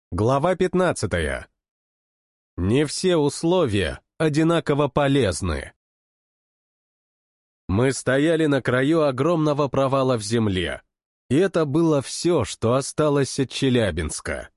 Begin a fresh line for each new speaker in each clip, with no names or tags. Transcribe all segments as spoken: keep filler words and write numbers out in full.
Глава пятнадцатая. Не все условия одинаково полезны. Мы стояли на краю огромного провала в земле, и это было все, что осталось от Челябинска.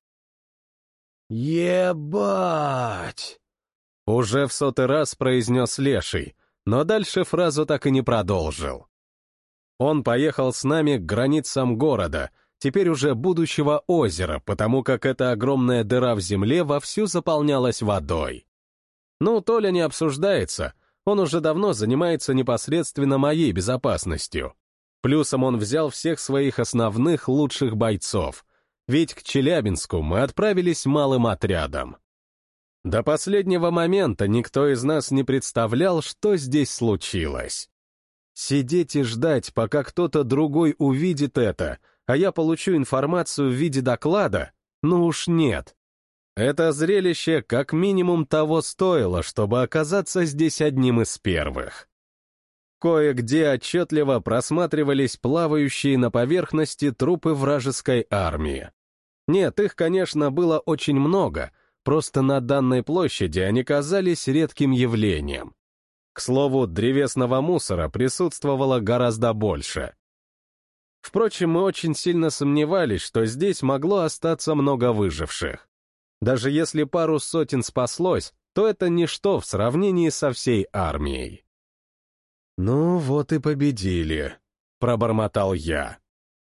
«Ебать!» Уже в сотый раз произнес Леший, но дальше фразу так и не продолжил. Он поехал с нами к границам города, теперь уже будущего озера, потому как эта огромная дыра в земле вовсю заполнялась водой. Ну, Толя не обсуждается, он уже давно занимается непосредственно моей безопасностью. Плюсом он взял всех своих основных лучших бойцов, ведь к Челябинску мы отправились малым отрядом. До последнего момента никто из нас не представлял, что здесь случилось. Сидеть и ждать, пока кто-то другой увидит это, а я получу информацию в виде доклада? Ну уж нет. Это зрелище как минимум того стоило, чтобы оказаться здесь одним из первых. Кое-где отчетливо просматривались плавающие на поверхности трупы вражеской армии. Нет, их, конечно, было очень много, просто на данной площади они казались редким явлением. К слову, древесного мусора присутствовало гораздо больше. Впрочем, мы очень сильно сомневались, что здесь могло остаться много выживших. Даже если пару сотен спаслось, то это ничто в сравнении со всей армией. «Ну вот и победили», — пробормотал я.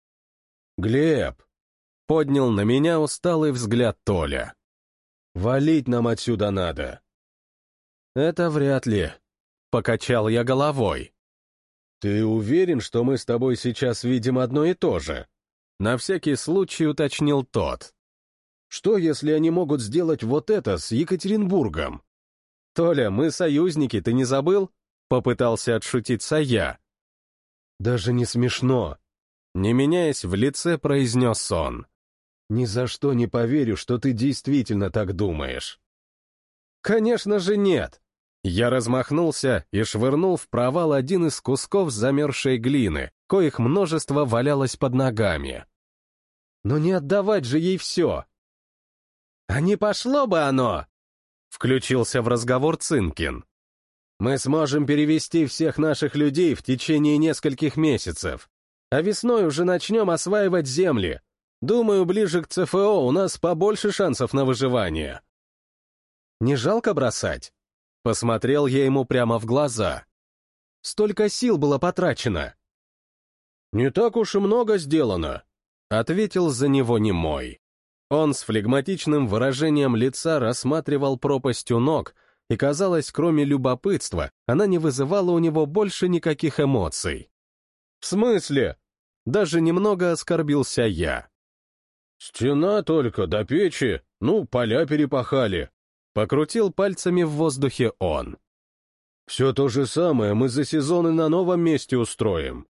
«Глеб», — поднял на меня усталый взгляд Толя. «Валить нам отсюда надо». «Это вряд ли», — покачал я головой. «Ты уверен, что мы с тобой сейчас видим одно и то же?» На всякий случай уточнил тот. «Что, если они могут сделать вот это с Екатеринбургом?» «Толя, мы союзники, ты не забыл?» Попытался отшутиться я. «Даже не смешно», — не меняясь в лице, произнес он. «Ни за что не поверю, что ты действительно так думаешь». «Конечно же нет!» Я размахнулся и швырнул в провал один из кусков замерзшей глины, коих множество валялось под ногами. «Но не отдавать же ей все!» «А не пошло бы оно!» — включился в разговор Цинкин. «Мы сможем перевести всех наших людей в течение нескольких месяцев, а весной уже начнем осваивать земли. Думаю, ближе к ЦФО у нас побольше шансов на выживание». «Не жалко бросать?» Посмотрел я ему прямо в глаза. «Столько сил было потрачено». «Не так уж и много сделано», — ответил за него немой. Он с флегматичным выражением лица рассматривал пропасть у ног, и, казалось, кроме любопытства, она не вызывала у него больше никаких эмоций. «В смысле?» Даже немного оскорбился я. «Стена только до печи, ну, поля перепахали», — покрутил пальцами в воздухе он. «Все то же самое мы за сезон и на новом месте устроим».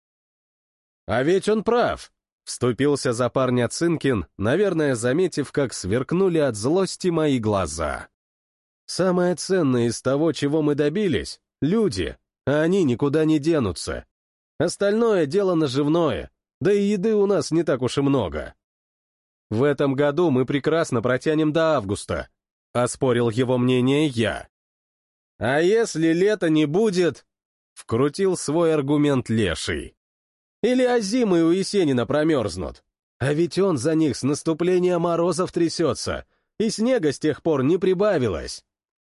«А ведь он прав», — вступился за парня Цинкин, наверное, заметив, как сверкнули от злости мои глаза. «Самое ценное из того, чего мы добились — люди, а они никуда не денутся. Остальное дело наживное, да и еды у нас не так уж и много. В этом году мы прекрасно протянем до августа», — оспорил его мнение я. «А если лета не будет?» — вкрутил свой аргумент Леший. «Или озимы у Есенина промерзнут? А ведь он за них с наступления морозов трясется, и снега с тех пор не прибавилось.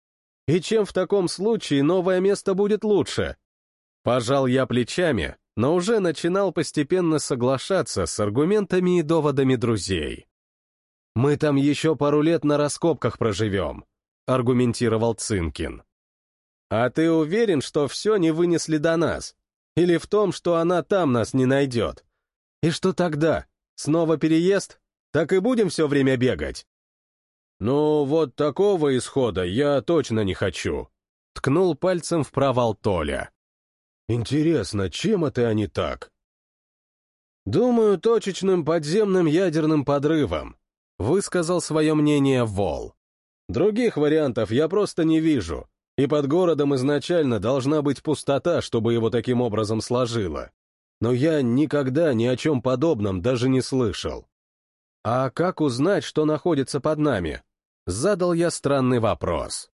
И чем в таком случае новое место будет лучше?» Пожал я плечами, но уже начинал постепенно соглашаться с аргументами и доводами друзей. «Мы там еще пару лет на раскопках проживем», — аргументировал Цинкин. «А ты уверен, что все не вынесли до нас? Или в том, что она там нас не найдет? И что тогда? Снова переезд? Так и будем все время бегать?» «Ну, вот такого исхода я точно не хочу», — ткнул пальцем в провал Толя. «Интересно, чем это они так?» «Думаю, точечным подземным ядерным подрывом», — высказал свое мнение Вол. «Других вариантов я просто не вижу, и под городом изначально должна быть пустота, чтобы его таким образом сложило. Но я никогда ни о чем подобном даже не слышал». «А как узнать, что находится под нами?» Задал я странный вопрос.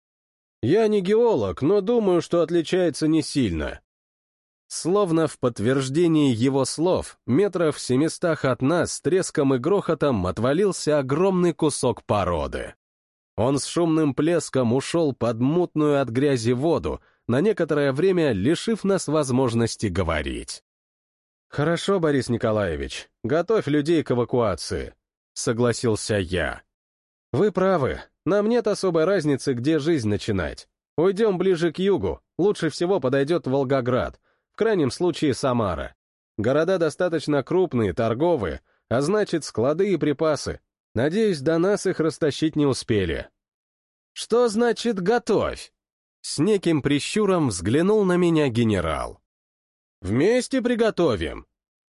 «Я не геолог, но думаю, что отличается не сильно». Словно в подтверждении его слов, метров в семистах от нас с треском и грохотом отвалился огромный кусок породы. Он с шумным плеском ушел под мутную от грязи воду, на некоторое время лишив нас возможности говорить. «Хорошо, Борис Николаевич, готовь людей к эвакуации», — согласился я. «Вы правы, нам нет особой разницы, где жизнь начинать. Уйдем ближе к югу, лучше всего подойдет Волгоград, в крайнем случае Самара. Города достаточно крупные, торговые, а значит, склады и припасы. Надеюсь, до нас их растащить не успели». «Что значит «готовь»?» С неким прищуром взглянул на меня генерал. «Вместе приготовим».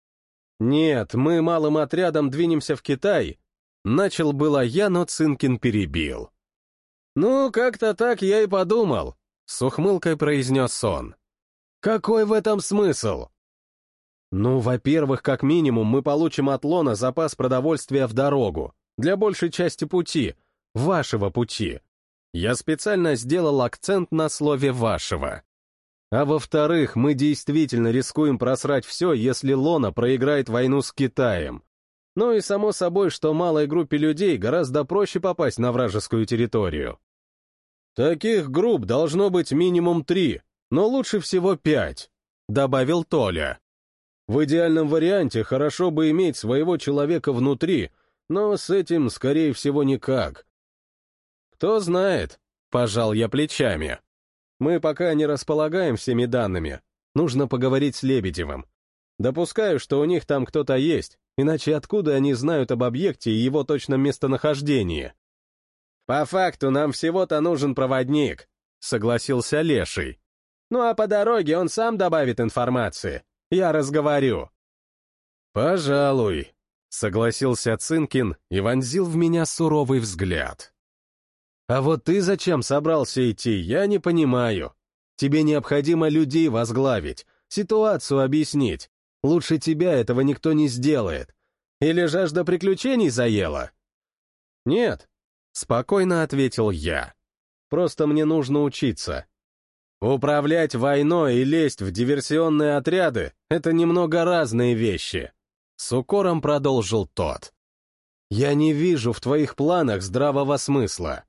«Нет, мы малым отрядом двинемся в Китай». Начал было я, но Цинкин перебил. «Ну, как-то так я и подумал», — с ухмылкой произнес он. «Какой в этом смысл?» «Ну, во-первых, как минимум мы получим от Лона запас продовольствия в дорогу, для большей части пути, вашего пути. Я специально сделал акцент на слове «вашего». А во-вторых, мы действительно рискуем просрать все, если Лона проиграет войну с Китаем. Ну и само собой, что малой группе людей гораздо проще попасть на вражескую территорию. «Таких групп должно быть минимум три, но лучше всего пять», — добавил Толя. «В идеальном варианте хорошо бы иметь своего человека внутри, но с этим, скорее всего, никак». «Кто знает», — пожал я плечами. «Мы пока не располагаем всеми данными. Нужно поговорить с Лебедевым. Допускаю, что у них там кто-то есть, иначе откуда они знают об объекте и его точном местонахождении?» «По факту нам всего-то нужен проводник», — согласился Леший. «Ну а по дороге он сам добавит информации. Я разговорю». «Пожалуй», — согласился Цинкин и вонзил в меня суровый взгляд. «А вот ты зачем собрался идти, я не понимаю. Тебе необходимо людей возглавить, ситуацию объяснить. Лучше тебя этого никто не сделает. Или жажда приключений заела?» «Нет», — спокойно ответил я. «Просто мне нужно учиться. Управлять войной и лезть в диверсионные отряды — это немного разные вещи», — с укором продолжил тот. «Я не вижу в твоих планах здравого смысла».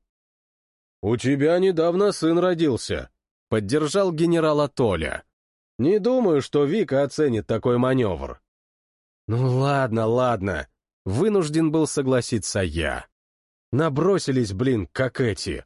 «У тебя недавно сын родился», — поддержал генерала Толя. «Не думаю, что Вика оценит такой маневр». «Ну ладно, ладно», — вынужден был согласиться я. Набросились, блин, как эти.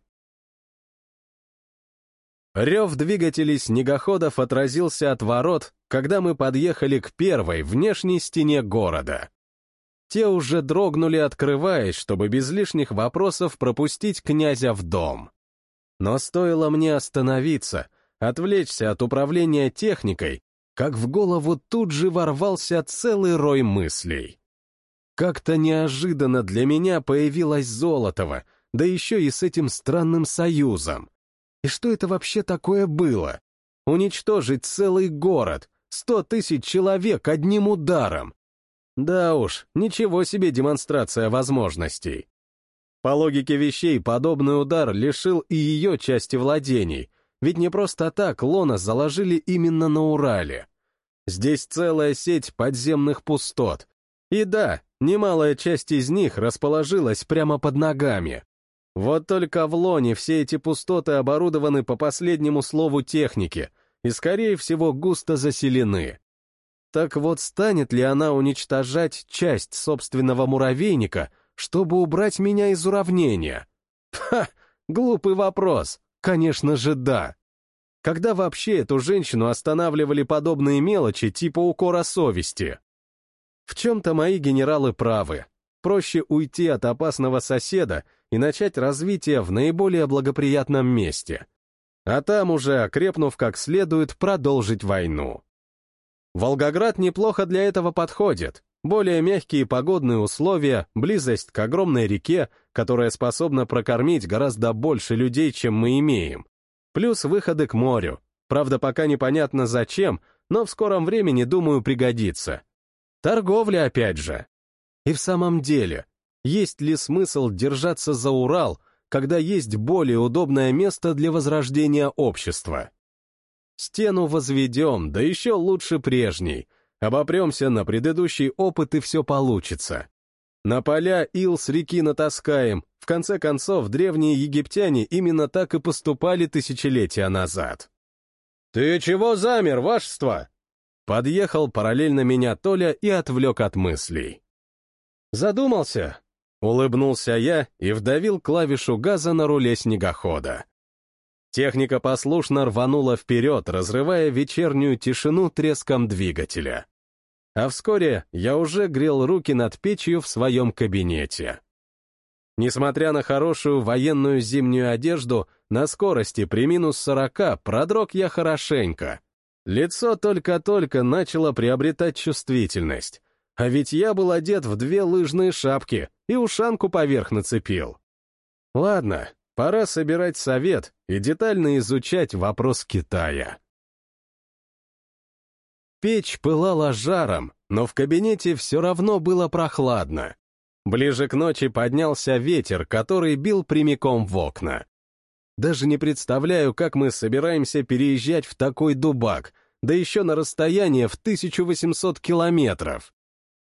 Рев двигателей снегоходов отразился от ворот, когда мы подъехали к первой внешней стене города. Те уже дрогнули, открываясь, чтобы без лишних вопросов пропустить князя в дом. Но стоило мне остановиться, отвлечься от управления техникой, как в голову тут же ворвался целый рой мыслей. Как-то неожиданно для меня появилась Золотова, да еще и с этим странным союзом. И что это вообще такое было? Уничтожить целый город, сто тысяч человек одним ударом. Да уж, ничего себе демонстрация возможностей. По логике вещей, подобный удар лишил и ее части владений, ведь не просто так Лона заложили именно на Урале. Здесь целая сеть подземных пустот. И да, немалая часть из них расположилась прямо под ногами. Вот только в Лоне все эти пустоты оборудованы по последнему слову техники и, скорее всего, густо заселены. Так вот, станет ли она уничтожать часть собственного муравейника, чтобы убрать меня из уравнения? Ха! Глупый вопрос. Конечно же, да. Когда вообще эту женщину останавливали подобные мелочи типа укора совести? В чем-то мои генералы правы. Проще уйти от опасного соседа и начать развитие в наиболее благоприятном месте. А там уже, окрепнув как следует, продолжить войну. Волгоград неплохо для этого подходит. Более мягкие погодные условия, близость к огромной реке, которая способна прокормить гораздо больше людей, чем мы имеем. Плюс выходы к морю. Правда, пока непонятно зачем, но в скором времени, думаю, пригодится. Торговля опять же. И в самом деле, есть ли смысл держаться за Урал, когда есть более удобное место для возрождения общества? Стену возведем, да еще лучше прежней. Обопремся на предыдущий опыт, и все получится. На поля ил с реки натаскаем. В конце концов, древние египтяне именно так и поступали тысячелетия назад. «Ты чего замер, вашество?» Подъехал параллельно меня Толя и отвлек от мыслей. «Задумался?» — улыбнулся я и вдавил клавишу газа на руле снегохода. Техника послушно рванула вперед, разрывая вечернюю тишину треском двигателя. А вскоре я уже грел руки над печью в своем кабинете. Несмотря на хорошую военную зимнюю одежду, на скорости при минус сорока продрог я хорошенько. Лицо только-только начало приобретать чувствительность. А ведь я был одет в две лыжные шапки и ушанку поверх нацепил. Ладно, пора собирать совет и детально изучать вопрос Китая. Печь пылала жаром, но в кабинете все равно было прохладно. Ближе к ночи поднялся ветер, который бил прямиком в окна. Даже не представляю, как мы собираемся переезжать в такой дубак, да еще на расстояние в тысячу восемьсот километров.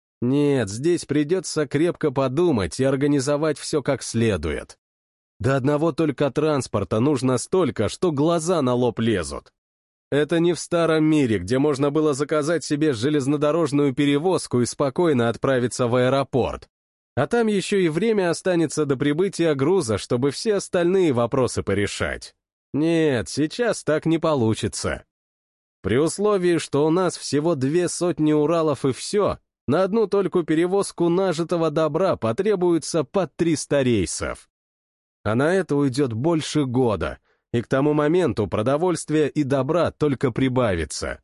Нет, здесь придется крепко подумать и организовать все как следует. До одного только транспорта нужно столько, что глаза на лоб лезут. Это не в старом мире, где можно было заказать себе железнодорожную перевозку и спокойно отправиться в аэропорт. А там еще и время останется до прибытия груза, чтобы все остальные вопросы порешать. Нет, сейчас так не получится. При условии, что у нас всего две сотни Уралов и все, на одну только перевозку нажитого добра потребуется по триста рейсов. А на это уйдет больше года, и к тому моменту продовольствия и добра только прибавится.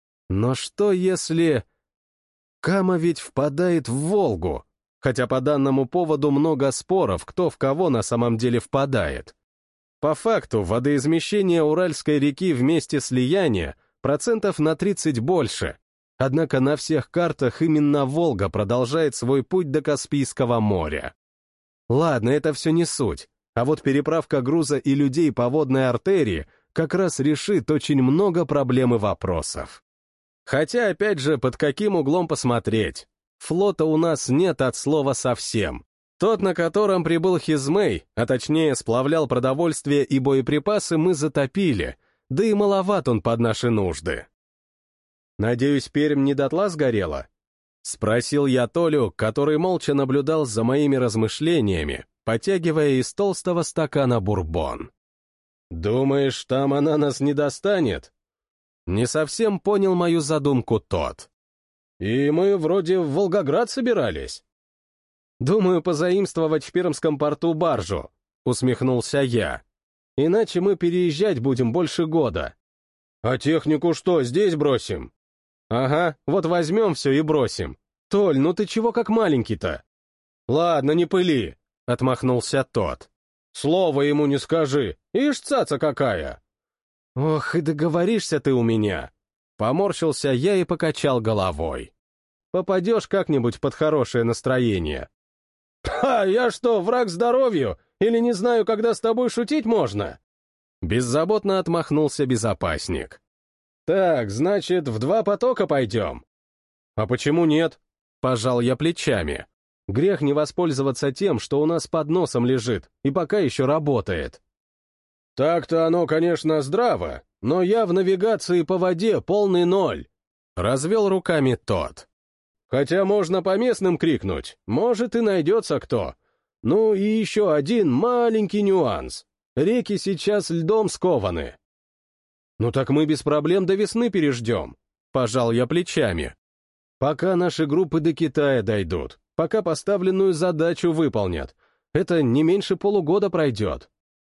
Но что если... Кама ведь впадает в Волгу, хотя по данному поводу много споров, кто в кого на самом деле впадает. По факту, водоизмещение Уральской реки в месте слияния процентов на тридцать больше, однако на всех картах именно Волга продолжает свой путь до Каспийского моря. Ладно, это все не суть. А вот переправка груза и людей по водной артерии как раз решит очень много проблем и вопросов. Хотя, опять же, под каким углом посмотреть? Флота у нас нет от слова совсем. Тот, на котором прибыл Хизмей, а точнее сплавлял продовольствие и боеприпасы, мы затопили, да и маловат он под наши нужды. Надеюсь, Пермь не дотла сгорела? Спросил я Толю, который молча наблюдал за моими размышлениями, потягивая из толстого стакана бурбон. «Думаешь, там она нас не достанет?» Не совсем понял мою задумку тот. «И мы вроде в Волгоград собирались». «Думаю, позаимствовать в Пермском порту баржу», — усмехнулся я. «Иначе мы переезжать будем больше года». «А технику что, здесь бросим?» «Ага, вот возьмем все и бросим. Толь, ну ты чего как маленький-то?» «Ладно, не пыли», — отмахнулся тот. «Слово ему не скажи, ишь цаца какая!» «Ох, и договоришься ты у меня!» Поморщился я и покачал головой. «Попадешь как-нибудь под хорошее настроение». «Ха, я что, враг здоровью? Или не знаю, когда с тобой шутить можно?» Беззаботно отмахнулся безопасник. «Так, значит, в два потока пойдем?» «А почему нет?» Пожал я плечами. Грех не воспользоваться тем, что у нас под носом лежит и пока еще работает. «Так-то оно, конечно, здраво, но я в навигации по воде полный ноль», — развел руками тот. «Хотя можно по местным крикнуть, может и найдется кто. Ну и еще один маленький нюанс. Реки сейчас льдом скованы». «Ну так мы без проблем до весны переждем», — пожал я плечами. «Пока наши группы до Китая дойдут, пока поставленную задачу выполнят, это не меньше полугода пройдет».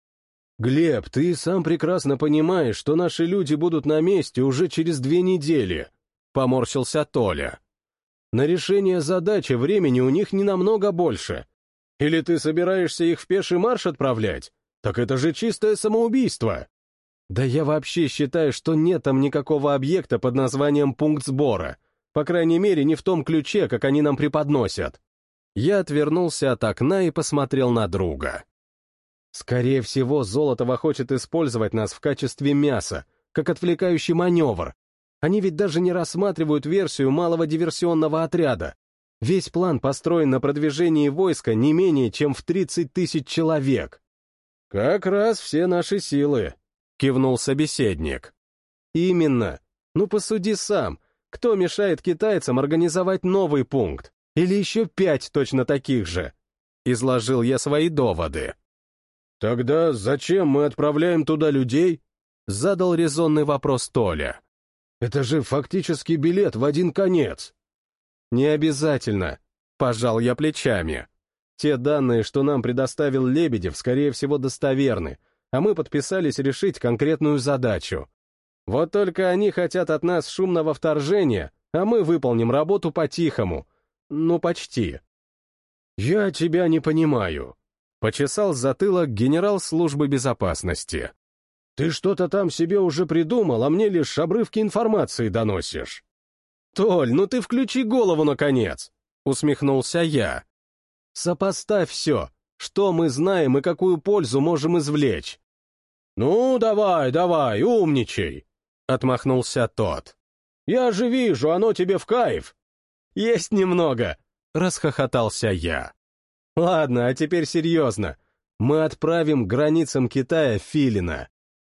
«Глеб, ты сам прекрасно понимаешь, что наши люди будут на месте уже через две недели», — поморщился Толя. «На решение задачи времени у них не намного больше. Или ты собираешься их в пеший марш отправлять? Так это же чистое самоубийство». «Да я вообще считаю, что нет там никакого объекта под названием пункт сбора. По крайней мере, не в том ключе, как они нам преподносят». Я отвернулся от окна и посмотрел на друга. Скорее всего, Золотова хочет использовать нас в качестве мяса, как отвлекающий маневр. Они ведь даже не рассматривают версию малого диверсионного отряда. Весь план построен на продвижении войска не менее чем в тридцать тысяч человек. «Как раз все наши силы», — кивнул собеседник. «Именно. Ну посуди сам. Кто мешает китайцам организовать новый пункт? Или еще пять точно таких же?» Изложил я свои доводы. «Тогда зачем мы отправляем туда людей?» — задал резонный вопрос Толя. «Это же фактически билет в один конец». «Не обязательно», — пожал я плечами. «Те данные, что нам предоставил Лебедев, скорее всего, достоверны, а мы подписались решить конкретную задачу. Вот только они хотят от нас шумного вторжения, а мы выполним работу по-тихому. Ну, почти». «Я тебя не понимаю», — почесал затылок генерал службы безопасности. «Ты что-то там себе уже придумал, а мне лишь обрывки информации доносишь». «Толь, ну ты включи голову, наконец!» — усмехнулся я. «Сопоставь все, что мы знаем и какую пользу можем извлечь». «Ну, давай, давай, умничай!» — отмахнулся тот. «Я же вижу, оно тебе в кайф!» «Есть немного!» — расхохотался я. «Ладно, а теперь серьезно. Мы отправим к границам Китая Филина».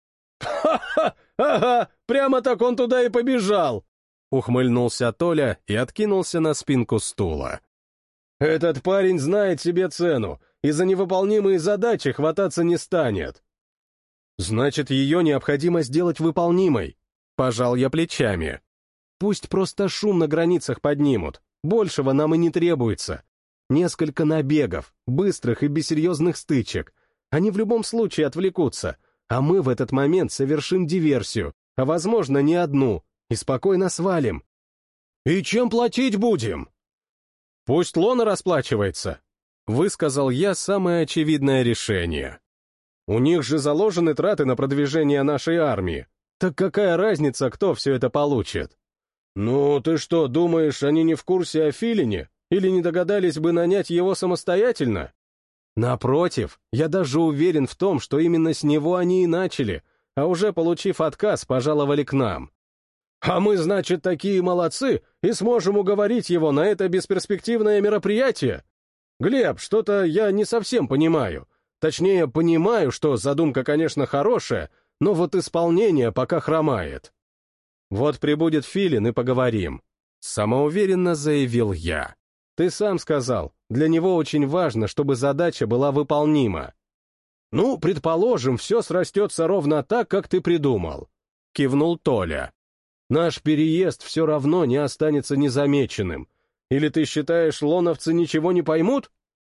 «Ха-ха! Ага! Прямо так он туда и побежал!» Ухмыльнулся Толя и откинулся на спинку стула. «Этот парень знает себе цену и за невыполнимые задачи хвататься не станет». «Значит, ее необходимо сделать выполнимой», — пожал я плечами. «Пусть просто шум на границах поднимут, большего нам и не требуется. Несколько набегов, быстрых и без серьезных стычек. Они в любом случае отвлекутся, а мы в этот момент совершим диверсию, а, возможно, не одну, и спокойно свалим». «И чем платить будем?» «Пусть Лона расплачивается», — высказал я самое очевидное решение. «У них же заложены траты на продвижение нашей армии. Так какая разница, кто все это получит?» «Ну, ты что, думаешь, они не в курсе о Филине? Или не догадались бы нанять его самостоятельно?» «Напротив, я даже уверен в том, что именно с него они и начали, а уже получив отказ, пожаловали к нам». «А мы, значит, такие молодцы и сможем уговорить его на это бесперспективное мероприятие? Глеб, что-то я не совсем понимаю. Точнее, понимаю, что задумка, конечно, хорошая, но вот исполнение пока хромает». «Вот прибудет Филин и поговорим», — самоуверенно заявил я. «Ты сам сказал, для него очень важно, чтобы задача была выполнима». «Ну, предположим, все срастется ровно так, как ты придумал», — кивнул Толя. «Наш переезд все равно не останется незамеченным. Или ты считаешь, лоновцы ничего не поймут?»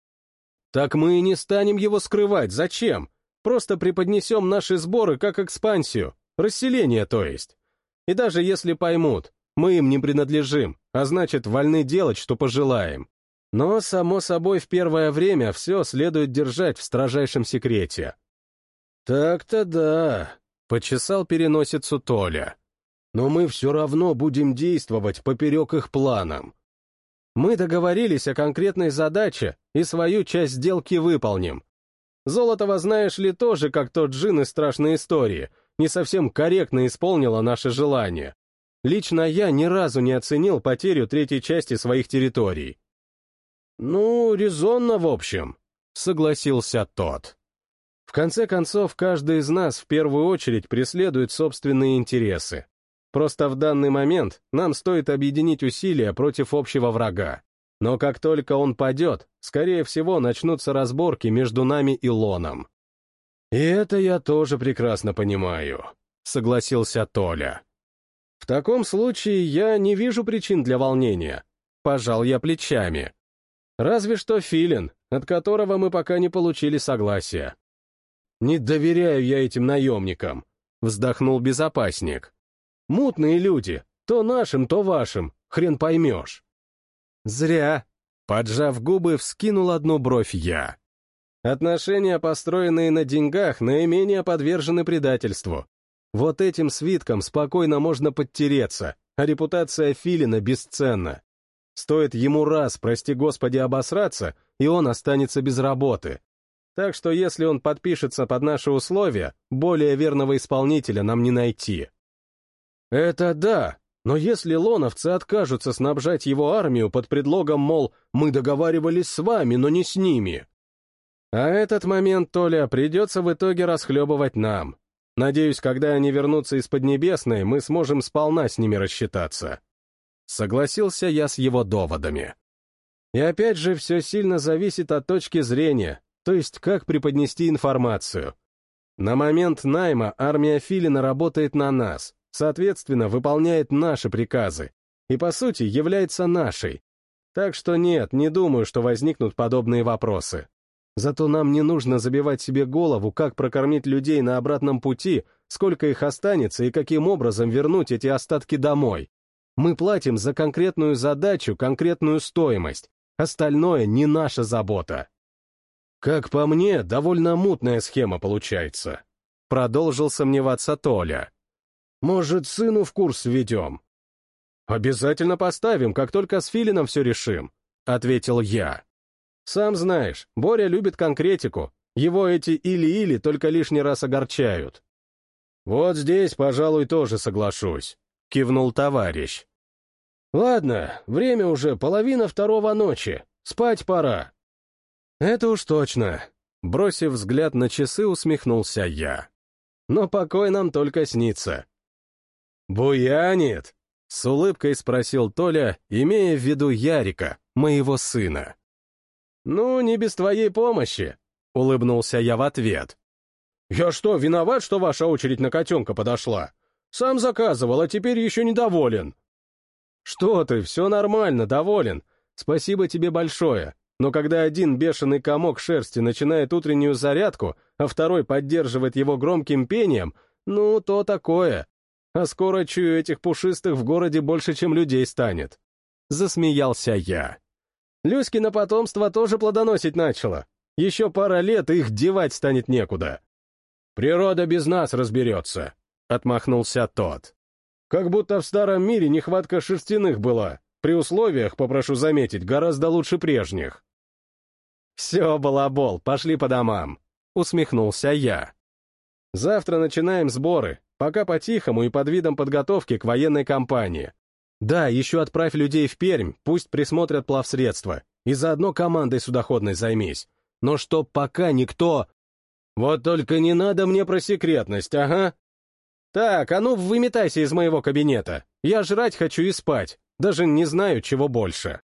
«Так мы и не станем его скрывать, зачем? Просто преподнесем наши сборы как экспансию, расселение, то есть. И даже если поймут, мы им не принадлежим, а значит, вольны делать, что пожелаем. Но, само собой, в первое время все следует держать в строжайшем секрете». «Так-то да», — почесал переносицу Толя. «Но мы все равно будем действовать поперек их планам. Мы договорились о конкретной задаче и свою часть сделки выполним. Золотова, знаешь ли, тоже, как тот джин из страшной истории, не совсем корректно исполнила наше желание. Лично я ни разу не оценил потерю третьей части своих территорий». «Ну, резонно, в общем», — согласился тот. «В конце концов, каждый из нас в первую очередь преследует собственные интересы. Просто в данный момент нам стоит объединить усилия против общего врага. Но как только он падет, скорее всего, начнутся разборки между нами и Лоном». «И это я тоже прекрасно понимаю», — согласился Толя. «В таком случае я не вижу причин для волнения», — пожал я плечами. «Разве что Филин, от которого мы пока не получили согласия». «Не доверяю я этим наемникам», — вздохнул безопасник. «Мутные люди, то нашим, то вашим, хрен поймешь». «Зря», — поджав губы, вскинул одну бровь я. «Отношения, построенные на деньгах, наименее подвержены предательству. Вот этим свиткам спокойно можно подтереться, а репутация Филина бесценна. Стоит ему раз, прости господи, обосраться, и он останется без работы. Так что если он подпишется под наши условия, более верного исполнителя нам не найти. Это да, но если лоновцы откажутся снабжать его армию под предлогом, мол, мы договаривались с вами, но не с ними. А этот момент, Толя, придется в итоге расхлебывать нам. Надеюсь, когда они вернутся из Поднебесной, мы сможем сполна с ними рассчитаться. Согласился я с его доводами. И опять же, все сильно зависит от точки зрения, то есть как преподнести информацию. На момент найма армия Филина работает на нас, соответственно, выполняет наши приказы и, по сути, является нашей. Так что нет, не думаю, что возникнут подобные вопросы. Зато нам не нужно забивать себе голову, как прокормить людей на обратном пути, сколько их останется и каким образом вернуть эти остатки домой. Мы платим за конкретную задачу, конкретную стоимость. Остальное не наша забота. Как по мне, довольно мутная схема получается. Продолжил сомневаться Толя. Может, сыну в курс введем? Обязательно поставим, как только с Филином все решим, ответил я. Сам знаешь, Боря любит конкретику. Его эти или-или только лишний раз огорчают. Вот здесь, пожалуй, тоже соглашусь. Кивнул товарищ. Ладно, время уже половина второго ночи, спать пора. Это уж точно. Бросив взгляд на часы, усмехнулся я. Но покой нам только снится. Буянит? С улыбкой спросил Толя, имея в виду Ярика, моего сына. Ну, не без твоей помощи, улыбнулся я в ответ. Я что, виноват, что ваша очередь на котенка подошла? Сам заказывал, а теперь еще недоволен. Что ты, все нормально, доволен. Спасибо тебе большое. Но когда один бешеный комок шерсти начинает утреннюю зарядку, а второй поддерживает его громким пением, ну, то такое. А скоро, чую, этих пушистых в городе больше, чем людей станет. Засмеялся я. Люськино потомство тоже плодоносить начало. Еще пара лет, и их девать станет некуда. Природа без нас разберется. Отмахнулся тот. Как будто в старом мире нехватка шерстяных была, при условиях, попрошу заметить, гораздо лучше прежних. Все, балабол, пошли по домам, усмехнулся я. Завтра начинаем сборы, пока по-тихому и под видом подготовки к военной кампании. Да, еще отправь людей в Пермь, пусть присмотрят плавсредства, и заодно командой судоходной займись. Но чтоб пока никто... Вот только не надо мне про секретность, ага. Так, а ну выметайся из моего кабинета. Я жрать хочу и спать. Даже не знаю, чего больше.